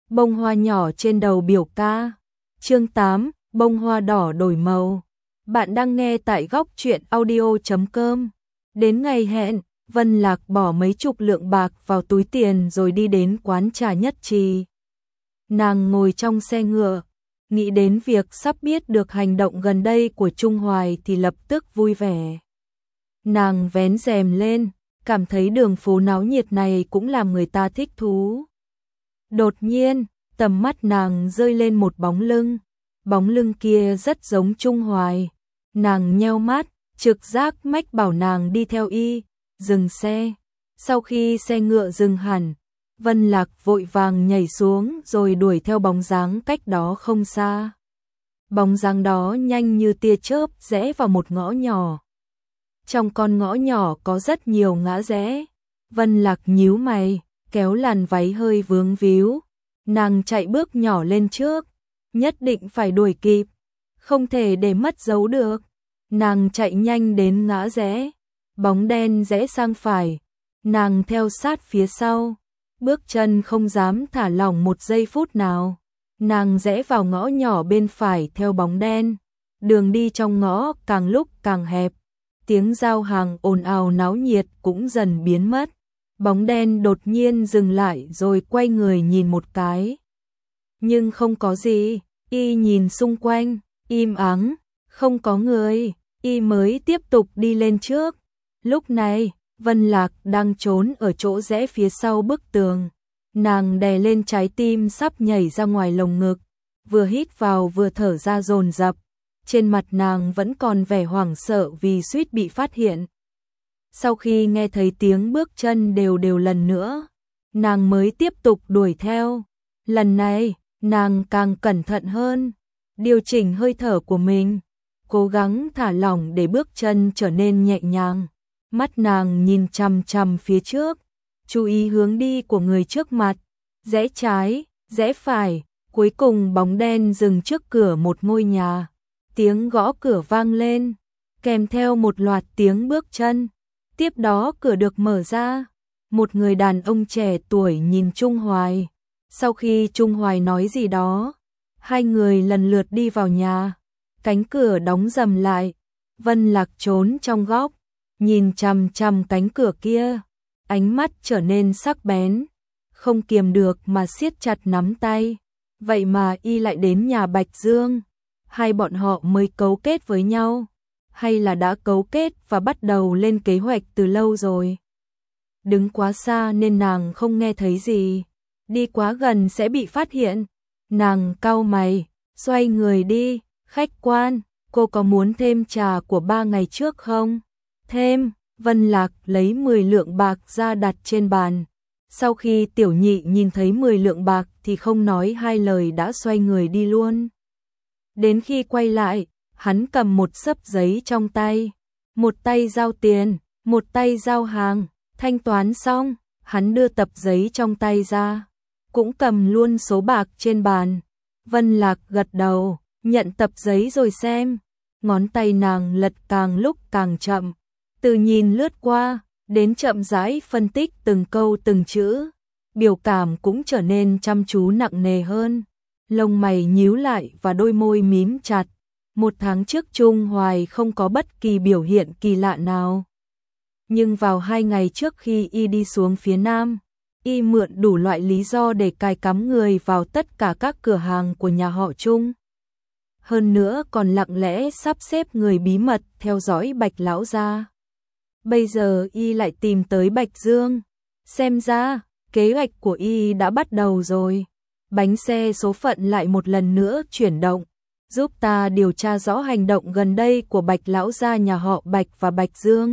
Bông hoa nhỏ trên đầu biểu ca. Chương 8, bông hoa đỏ đổi màu. Bạn đang nghe tại góc truyện audio.com. Đến ngày hẹn, Vân Lạc bỏ mấy chục lượng bạc vào túi tiền rồi đi đến quán trà Nhất Trì. Nàng ngồi trong xe ngựa, nghĩ đến việc sắp biết được hành động gần đây của Trung Hoài thì lập tức vui vẻ. Nàng vén rèm lên, cảm thấy đường phố náo nhiệt này cũng làm người ta thích thú. Đột nhiên, tầm mắt nàng rơi lên một bóng lưng kia rất giống Trung Hoài. Nàng nheo mắt, trực giác mách bảo nàng đi theo y, dừng xe. Sau khi xe ngựa dừng hẳn, Vân Lạc vội vàng nhảy xuống rồi đuổi theo bóng dáng cách đó không xa. Bóng dáng đó nhanh như tia chớp rẽ vào một ngõ nhỏ. Trong con ngõ nhỏ có rất nhiều ngã rẽ. Vân Lạc nhíu mày, kéo làn váy hơi vướng víu. Nàng chạy bước nhỏ lên trước, nhất định phải đuổi kịp, không thể để mất dấu được. Nàng chạy nhanh đến ngã rẽ, bóng đen rẽ sang phải, nàng theo sát phía sau, bước chân không dám thả lỏng một giây phút nào. Nàng rẽ vào ngõ nhỏ bên phải theo bóng đen, đường đi trong ngõ càng lúc càng hẹp, tiếng giao hàng ồn ào náo nhiệt cũng dần biến mất. Bóng đen đột nhiên dừng lại rồi quay người nhìn một cái. Nhưng không có gì, y nhìn xung quanh, im ắng, không có người, y mới tiếp tục đi lên trước. Lúc này, Vân Lạc đang trốn ở chỗ rẽ phía sau bức tường. Nàng đè lên trái tim sắp nhảy ra ngoài lồng ngực, vừa hít vào vừa thở ra dồn dập. Trên mặt nàng vẫn còn vẻ hoảng sợ vì suýt bị phát hiện. Sau khi nghe thấy tiếng bước chân đều đều lần nữa, nàng mới tiếp tục đuổi theo. Lần này, nàng càng cẩn thận hơn, điều chỉnh hơi thở của mình, cố gắng thả lỏng để bước chân trở nên nhẹ nhàng. Mắt nàng nhìn chằm chằm phía trước, chú ý hướng đi của người trước mặt, rẽ trái, rẽ phải, cuối cùng bóng đen dừng trước cửa một ngôi nhà. Tiếng gõ cửa vang lên, kèm theo một loạt tiếng bước chân. Tiếp đó cửa được mở ra, một người đàn ông trẻ tuổi nhìn Trung Hoài. Sau khi Trung Hoài nói gì đó, hai người lần lượt đi vào nhà. Cánh cửa đóng rầm lại, Vân Lạc trốn trong góc, nhìn chằm chằm cánh cửa kia, ánh mắt trở nên sắc bén, không kiềm được mà siết chặt nắm tay. Vậy mà y lại đến nhà Bạch Dương, hai bọn họ mới cấu kết với nhau. Hay là đã cấu kết và bắt đầu lên kế hoạch từ lâu rồi. Đứng quá xa nên nàng không nghe thấy gì, đi quá gần sẽ bị phát hiện. Nàng cau mày, xoay người đi. Khách quan, cô có muốn thêm trà của 3 ngày trước không? Thêm. Vân Lạc lấy 10 lượng bạc ra đặt trên bàn. Sau khi Tiểu Nhị nhìn thấy 10 lượng bạc thì không nói hai lời đã xoay người đi luôn. Đến khi quay lại, hắn cầm một xấp giấy trong tay, một tay giao tiền, một tay giao hàng. Thanh toán xong, hắn đưa tập giấy trong tay ra, cũng cầm luôn số bạc trên bàn. Vân Lạc gật đầu, nhận tập giấy rồi xem, ngón tay nàng lật càng lúc càng chậm, từ nhìn lướt qua, đến chậm rãi phân tích từng câu từng chữ, biểu cảm cũng trở nên chăm chú nặng nề hơn, lông mày nhíu lại và đôi môi mím chặt. 1 tháng trước Trung Hoài không có bất kỳ biểu hiện kỳ lạ nào. Nhưng vào 2 ngày trước khi y đi xuống phía Nam, y mượn đủ loại lý do để cài cắm người vào tất cả các cửa hàng của nhà họ Trung. Hơn nữa còn lặng lẽ sắp xếp người bí mật theo dõi Bạch lão gia. Bây giờ y lại tìm tới Bạch Dương. Xem ra, kế hoạch của y đã bắt đầu rồi. Bánh xe số phận lại một lần nữa chuyển động. Giúp ta điều tra rõ hành động gần đây của Bạch lão gia nhà họ Bạch và Bạch Dương.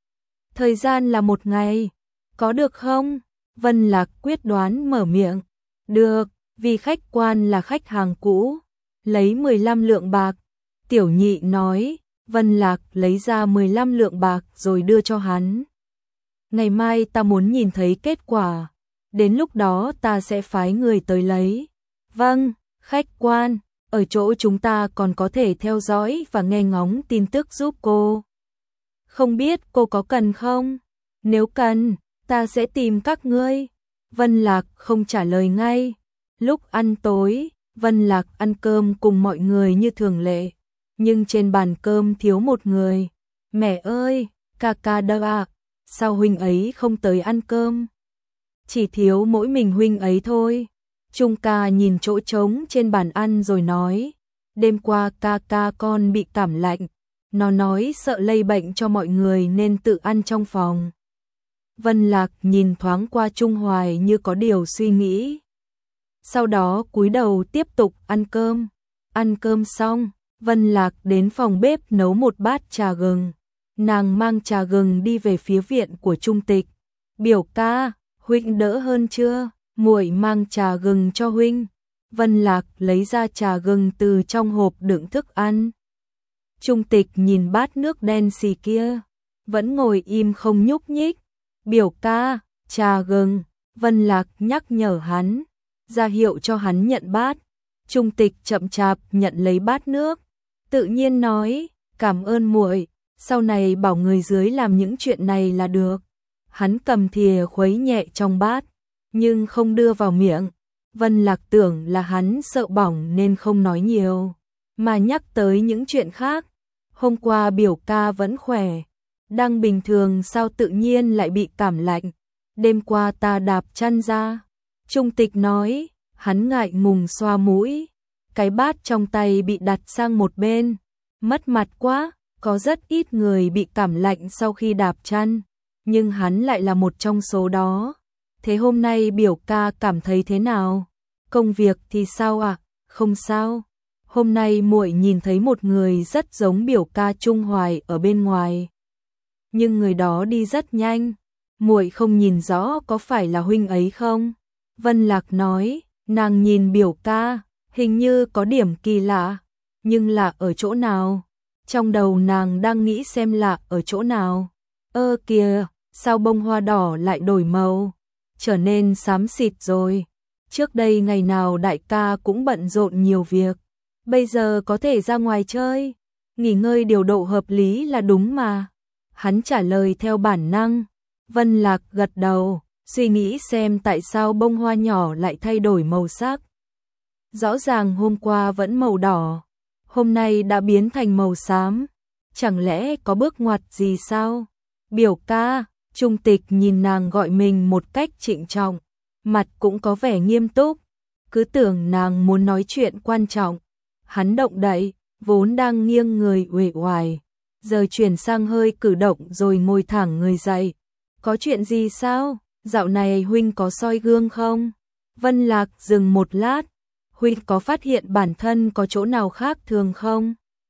Thời gian là 1 ngày, có được không? Vân Lạc quyết đoán mở miệng. Được, vì khách quan là khách hàng cũ. Lấy 15 lượng bạc. Tiểu Nhị nói. Vân Lạc lấy ra 15 lượng bạc rồi đưa cho hắn. Ngày mai ta muốn nhìn thấy kết quả. Đến lúc đó ta sẽ phái người tới lấy. Vâng, khách quan. Ở chỗ chúng ta còn có thể theo dõi và nghe ngóng tin tức giúp cô. Không biết cô có cần không? Nếu cần, ta sẽ tìm các ngươi. Vân Lạc không trả lời ngay. Lúc ăn tối, Vân Lạc ăn cơm cùng mọi người như thường lệ, nhưng trên bàn cơm thiếu một người. Mẹ ơi, ca ca đâu ạ? Sao huynh ấy không tới ăn cơm? Chỉ thiếu mỗi mình huynh ấy thôi. Trung ca nhìn chỗ trống trên bàn ăn rồi nói, đêm qua ca ca con bị cảm lạnh, nó nói sợ lây bệnh cho mọi người nên tự ăn trong phòng. Vân Lạc nhìn thoáng qua Trung Hoài như có điều suy nghĩ. Sau đó cúi đầu tiếp tục ăn cơm. Ăn cơm xong, Vân Lạc đến phòng bếp nấu một bát trà gừng. Nàng mang trà gừng đi về phía viện của Trung Tịch. Biểu ca, huynh đỡ hơn chưa? Muội mang trà gừng cho huynh. Vân Lạc lấy ra trà gừng từ trong hộp đựng thức ăn. Trung Tịch nhìn bát nước đen xì kia, vẫn ngồi im không nhúc nhích. Biểu ca, trà gừng. Vân Lạc nhắc nhở hắn, ra hiệu cho hắn nhận bát. Trung Tịch chậm chạp nhận lấy bát nước, tự nhiên nói, cảm ơn muội, sau này bảo người dưới làm những chuyện này là được. Hắn cầm thìa khuấy nhẹ trong bát, nhưng không đưa vào miệng. Vân Lạc tưởng là hắn sợ bỏng nên không nói nhiều, mà nhắc tới những chuyện khác. Hôm qua biểu ca vẫn khỏe, đang bình thường sao tự nhiên lại bị cảm lạnh. Đêm qua ta đạp chăn ra. Trung Tịch nói, hắn ngại ngùng xoa mũi. Cái bát trong tay bị đặt sang một bên. Mất mặt quá, có rất ít người bị cảm lạnh sau khi đạp chăn, nhưng hắn lại là một trong số đó. Thế hôm nay biểu ca cảm thấy thế nào? Công việc thì sao ạ? Không sao. Hôm nay muội nhìn thấy một người rất giống biểu ca Trung Hoài ở bên ngoài. Nhưng người đó đi rất nhanh. Muội không nhìn rõ có phải là huynh ấy không? Vân Lạc nói, nàng nhìn biểu ca, hình như có điểm kỳ lạ, nhưng lạ ở chỗ nào? Trong đầu nàng đang nghĩ xem lạ ở chỗ nào. Ơ kìa, sao bông hoa đỏ lại đổi màu, trở nên xám xịt rồi. Trước đây ngày nào đại ca cũng bận rộn nhiều việc, bây giờ có thể ra ngoài chơi, nghỉ ngơi điều độ hợp lý là đúng mà. Hắn trả lời theo bản năng. Vân Lạc gật đầu, suy nghĩ xem tại sao bông hoa nhỏ lại thay đổi màu sắc. Rõ ràng hôm qua vẫn màu đỏ, hôm nay đã biến thành màu xám. Chẳng lẽ có bước ngoặt gì sao? Biểu ca, Trung Tịch nhìn nàng gọi mình một cách trịnh trọng, mặt cũng có vẻ nghiêm túc, cứ tưởng nàng muốn nói chuyện quan trọng. Hắn động đậy, vốn đang nghiêng người uể oải, giờ chuyển sang hơi cử động rồi ngồi thẳng người dậy. Có chuyện gì sao? Dạo này huynh có soi gương không? Vân Lạc dừng một lát, huynh có phát hiện bản thân có chỗ nào khác thường không?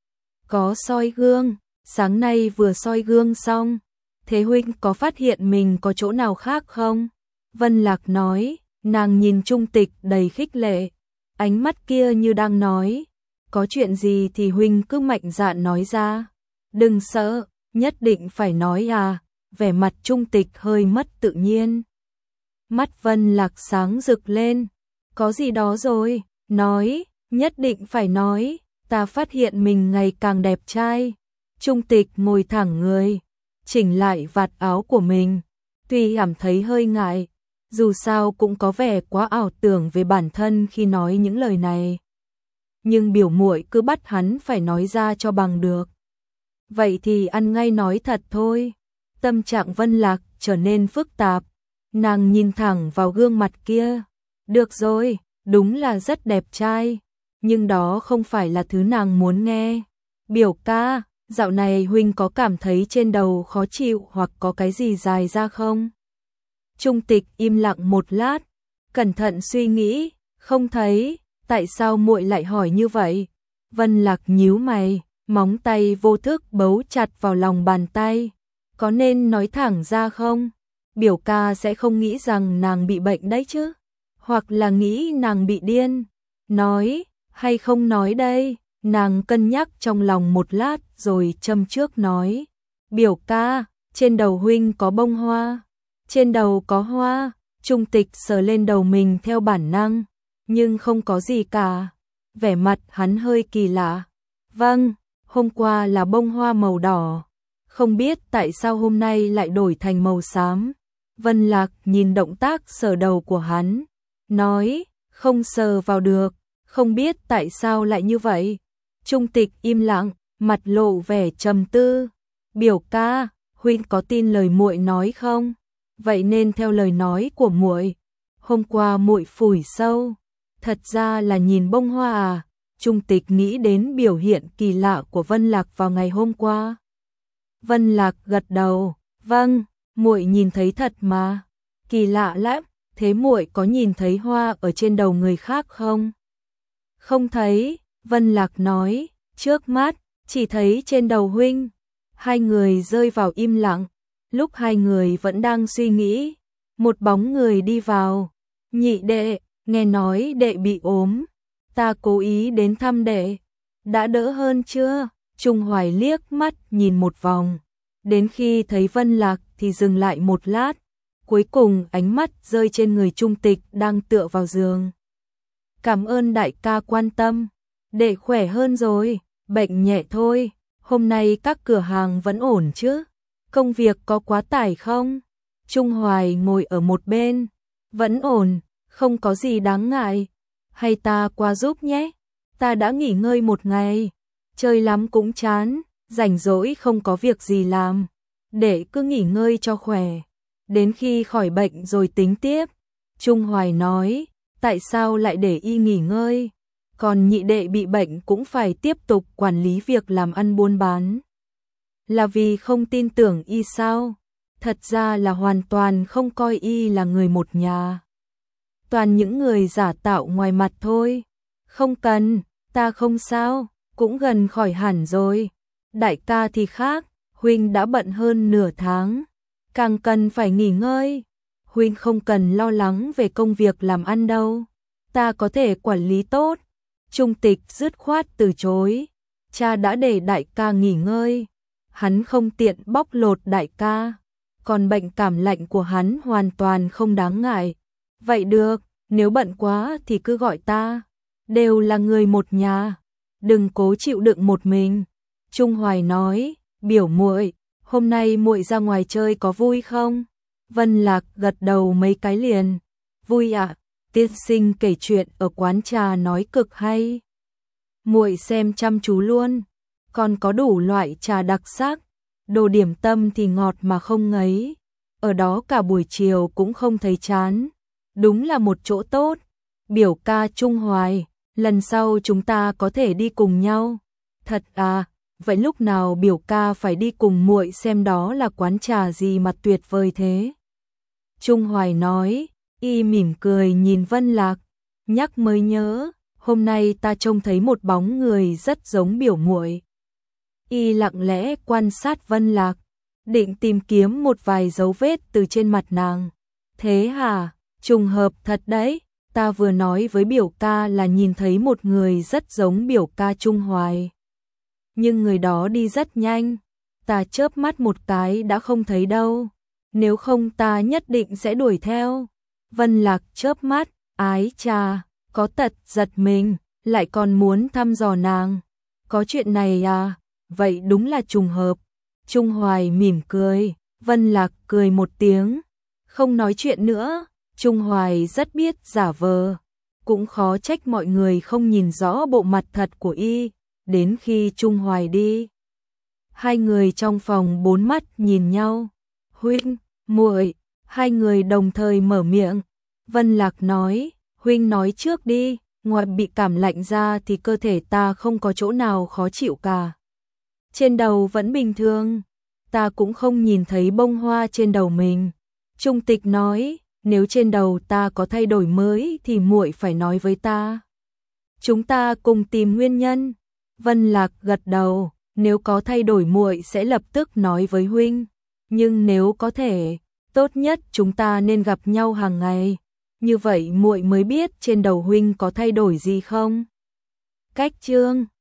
Có soi gương, sáng nay vừa soi gương xong. Thế huynh có phát hiện mình có chỗ nào khác không? Vân Lạc nói, nàng nhìn Trung Tịch đầy khích lệ, ánh mắt kia như đang nói, có chuyện gì thì huynh cứ mạnh dạn nói ra, đừng sợ, nhất định phải nói à. Vẻ mặt Trung Tịch hơi mất tự nhiên. Mắt Vân Lạc sáng rực lên, có gì đó rồi, nói, nhất định phải nói, ta phát hiện mình ngày càng đẹp trai. Trung Tịch ngồi thẳng người, chỉnh lại vạt áo của mình, tuy cảm thấy hơi ngại, dù sao cũng có vẻ quá ảo tưởng về bản thân khi nói những lời này. Nhưng biểu muội cứ bắt hắn phải nói ra cho bằng được. Vậy thì ăn ngay nói thật thôi. Tâm trạng Vân Lạc trở nên phức tạp, nàng nhìn thẳng vào gương mặt kia. Được rồi, đúng là rất đẹp trai, nhưng đó không phải là thứ nàng muốn nghe. Biểu ca, dạo này huynh có cảm thấy trên đầu khó chịu hoặc có cái gì dài ra không? Trung Tịch im lặng một lát, cẩn thận suy nghĩ, không thấy. Tại sao muội lại hỏi như vậy? Vân Lạc nhíu mày, móng tay vô thức bấu chặt vào lòng bàn tay. Có nên nói thẳng ra không? Biểu ca sẽ không nghĩ rằng nàng bị bệnh đấy chứ? Hoặc là nghĩ nàng bị điên? Nói, hay không nói đây? Nàng cân nhắc trong lòng một lát rồi châm trước nói. Biểu ca, trên đầu huynh có bông hoa. Trên đầu có hoa. Trung Tịch sờ lên đầu mình theo bản năng, nhưng không có gì cả. Vẻ mặt hắn hơi kỳ lạ. Vâng, hôm qua là bông hoa màu đỏ. Không biết tại sao hôm nay lại đổi thành màu xám. Vân Lạc nhìn động tác sờ đầu của hắn, nói, không sờ vào được, không biết tại sao lại như vậy. Trung Tịch im lặng, mặt lộ vẻ trầm tư. Biểu ca, huynh có tin lời muội nói không? Vậy nên theo lời nói của muội, hôm qua muội phủi sâu, thật ra là nhìn bông hoa à? Trung Tịch nghĩ đến biểu hiện kỳ lạ của Vân Lạc vào ngày hôm qua. Vân Lạc gật đầu, vâng, muội nhìn thấy thật mà. Kỳ lạ lắm, thế muội có nhìn thấy hoa ở trên đầu người khác không? Không thấy, Vân Lạc nói, trước mắt, chỉ thấy trên đầu huynh. Hai người rơi vào im lặng, lúc hai người vẫn đang suy nghĩ, một bóng người đi vào. Nhị đệ, nghe nói đệ bị ốm, ta cố ý đến thăm đệ. Đã đỡ hơn chưa? Trung Hoài liếc mắt nhìn một vòng, đến khi thấy Vân Lạc thì dừng lại một lát, cuối cùng ánh mắt rơi trên người Trung Tịch đang tựa vào giường. Cảm ơn đại ca quan tâm, đệ khỏe hơn rồi, bệnh nhẹ thôi, hôm nay các cửa hàng vẫn ổn chứ? Công việc có quá tải không? Trung Hoài ngồi ở một bên, vẫn ổn, không có gì đáng ngại. Hay ta qua giúp nhé, ta đã nghỉ ngơi một ngày, chơi lắm cũng chán, rảnh rỗi không có việc gì làm, để cứ nghỉ ngơi cho khỏe, đến khi khỏi bệnh rồi tính tiếp. Trung Hoài nói, tại sao lại để y nghỉ ngơi, còn nhị đệ bị bệnh cũng phải tiếp tục quản lý việc làm ăn buôn bán. Là vì không tin tưởng y sao? Thật ra là hoàn toàn không coi y là người một nhà. Toàn những người giả tạo ngoài mặt thôi. Không cần, ta không sao, cũng gần khỏi hẳn rồi. Đại ca thì khác, huynh đã bận hơn nửa tháng, càng cần phải nghỉ ngơi. Huynh không cần lo lắng về công việc làm ăn đâu, ta có thể quản lý tốt. Trung Tịch dứt khoát từ chối, cha đã để đại ca nghỉ ngơi, hắn không tiện bóc lột đại ca, còn bệnh cảm lạnh của hắn hoàn toàn không đáng ngại. Vậy được, nếu bận quá thì cứ gọi ta, đều là người một nhà, đừng cố chịu đựng một mình. Trung Hoài nói, biểu muội, hôm nay muội ra ngoài chơi có vui không? Vân Lạc gật đầu mấy cái liền, vui ạ, tiên sinh kể chuyện ở quán trà nói cực hay. Muội xem chăm chú luôn, còn có đủ loại trà đặc sắc, đồ điểm tâm thì ngọt mà không ngấy, ở đó cả buổi chiều cũng không thấy chán, đúng là một chỗ tốt. Biểu ca Trung Hoài, lần sau chúng ta có thể đi cùng nhau. Thật à, vậy lúc nào biểu ca phải đi cùng muội xem đó là quán trà gì mà tuyệt vời thế? Trung Hoài nói, y mỉm cười nhìn Vân Lạc, nhắc mới nhớ, hôm nay ta trông thấy một bóng người rất giống biểu muội. Y lặng lẽ quan sát Vân Lạc, định tìm kiếm một vài dấu vết từ trên mặt nàng. Thế hả, trùng hợp thật đấy, ta vừa nói với biểu ca là nhìn thấy một người rất giống biểu ca Trung Hoài. Nhưng người đó đi rất nhanh, ta chớp mắt một cái đã không thấy đâu, nếu không ta nhất định sẽ đuổi theo. Vân Lạc chớp mắt, ái chà, có tật giật mình, lại còn muốn thăm dò nàng. Có chuyện này à, vậy đúng là trùng hợp. Trung Hoài mỉm cười, Vân Lạc cười một tiếng, không nói chuyện nữa. Trung Hoài rất biết giả vờ, cũng khó trách mọi người không nhìn rõ bộ mặt thật của y. Đến khi Trung Hoài đi, hai người trong phòng bốn mắt nhìn nhau. Huynh, muội, hai người đồng thời mở miệng. Vân Lạc nói, huynh nói trước đi, ngoài bị cảm lạnh ra thì cơ thể ta không có chỗ nào khó chịu cả. Trên đầu vẫn bình thường, ta cũng không nhìn thấy bông hoa trên đầu mình. Trung Tịch nói, nếu trên đầu ta có thay đổi mới thì muội phải nói với ta. Chúng ta cùng tìm nguyên nhân. Vân Lạc gật đầu, nếu có thay đổi muội sẽ lập tức nói với huynh, nhưng nếu có thể, tốt nhất chúng ta nên gặp nhau hàng ngày, như vậy muội mới biết trên đầu huynh có thay đổi gì không. Cách chương